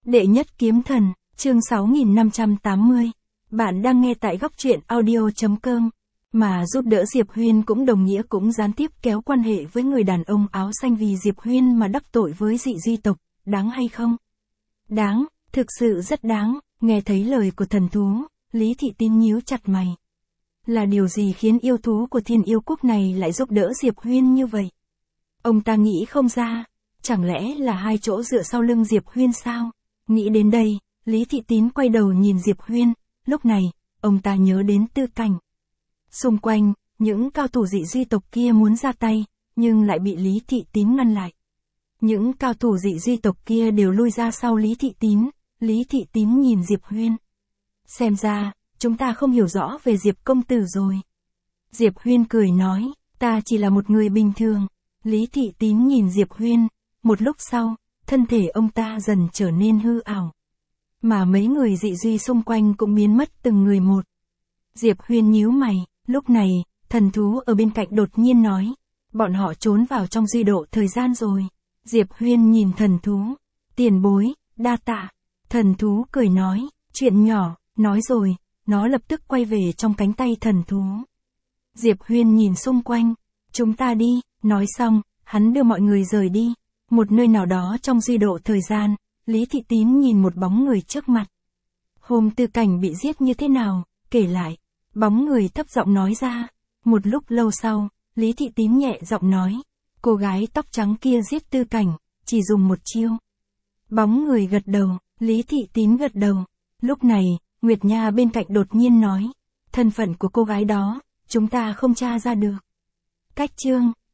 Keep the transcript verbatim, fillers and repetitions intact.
Đệ nhất kiếm thần, chương sáu nghìn năm trăm tám mươi. Bạn đang nghe tại góc truyện audio chấm com. Mà giúp đỡ Diệp Huyên cũng đồng nghĩa cũng gián tiếp kéo quan hệ với người đàn ông áo xanh vì Diệp Huyên mà đắc tội với dị di tộc, đáng hay không? Đáng, thực sự rất đáng. Nghe thấy lời của thần thú, Lý Thị Tín nhíu chặt mày. Là điều gì khiến yêu thú của Thiên Yêu Quốc này lại giúp đỡ Diệp Huyên như vậy? Ông ta nghĩ không ra, chẳng lẽ là hai chỗ dựa sau lưng Diệp Huyên sao? Nghĩ đến đây, Lý Thị Tín quay đầu nhìn Diệp Huyên, lúc này, ông ta nhớ đến Tư Cảnh. Xung quanh, những cao thủ dị duy tộc kia muốn ra tay, nhưng lại bị Lý Thị Tín ngăn lại. Những cao thủ dị duy tộc kia đều lui ra sau Lý Thị Tín, Lý Thị Tín nhìn Diệp Huyên. Xem ra, chúng ta không hiểu rõ về Diệp công tử rồi. Diệp Huyên cười nói, ta chỉ là một người bình thường. Lý Thị Tín nhìn Diệp Huyên, một lúc sau, thân thể ông ta dần trở nên hư ảo. Mà mấy người dị duy xung quanh cũng biến mất từng người một. Diệp Huyên nhíu mày, lúc này, thần thú ở bên cạnh đột nhiên nói, bọn họ trốn vào trong duy độ thời gian rồi. Diệp Huyên nhìn thần thú, tiền bối, đa tạ. Thần thú cười nói, chuyện nhỏ, nói rồi, nó lập tức quay về trong cánh tay thần thú. Diệp Huyên nhìn xung quanh, chúng ta đi, nói xong, hắn đưa mọi người rời đi. Một nơi nào đó trong duy độ thời gian, Lý Thị Tín nhìn một bóng người trước mặt. Hôm Tư Cảnh bị giết như thế nào, kể lại, bóng người thấp giọng nói ra. Một lúc lâu sau, Lý Thị Tín nhẹ giọng nói, cô gái tóc trắng kia giết Tư Cảnh, chỉ dùng một chiêu. Bóng người gật đầu, Lý Thị Tín gật đầu. Lúc này, Nguyệt Nha bên cạnh đột nhiên nói, thân phận của cô gái đó, chúng ta không tra ra được. Cách chương